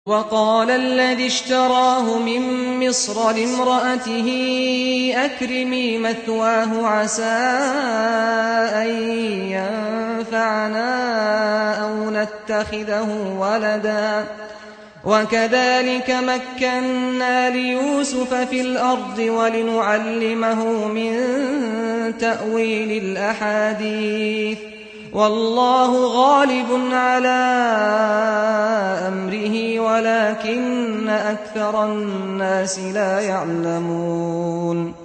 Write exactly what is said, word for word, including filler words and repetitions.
وقال الذي اشتراه من مصر لامرأته أكرمي مثواه عسى أن ينفعنا أو نتخذه ولدا وكذلك مكنا ليوسف في الأرض ولنعلمه من تأويل الأحاديث والله غالب على أمره ولكن أكثر الناس لا يعلمون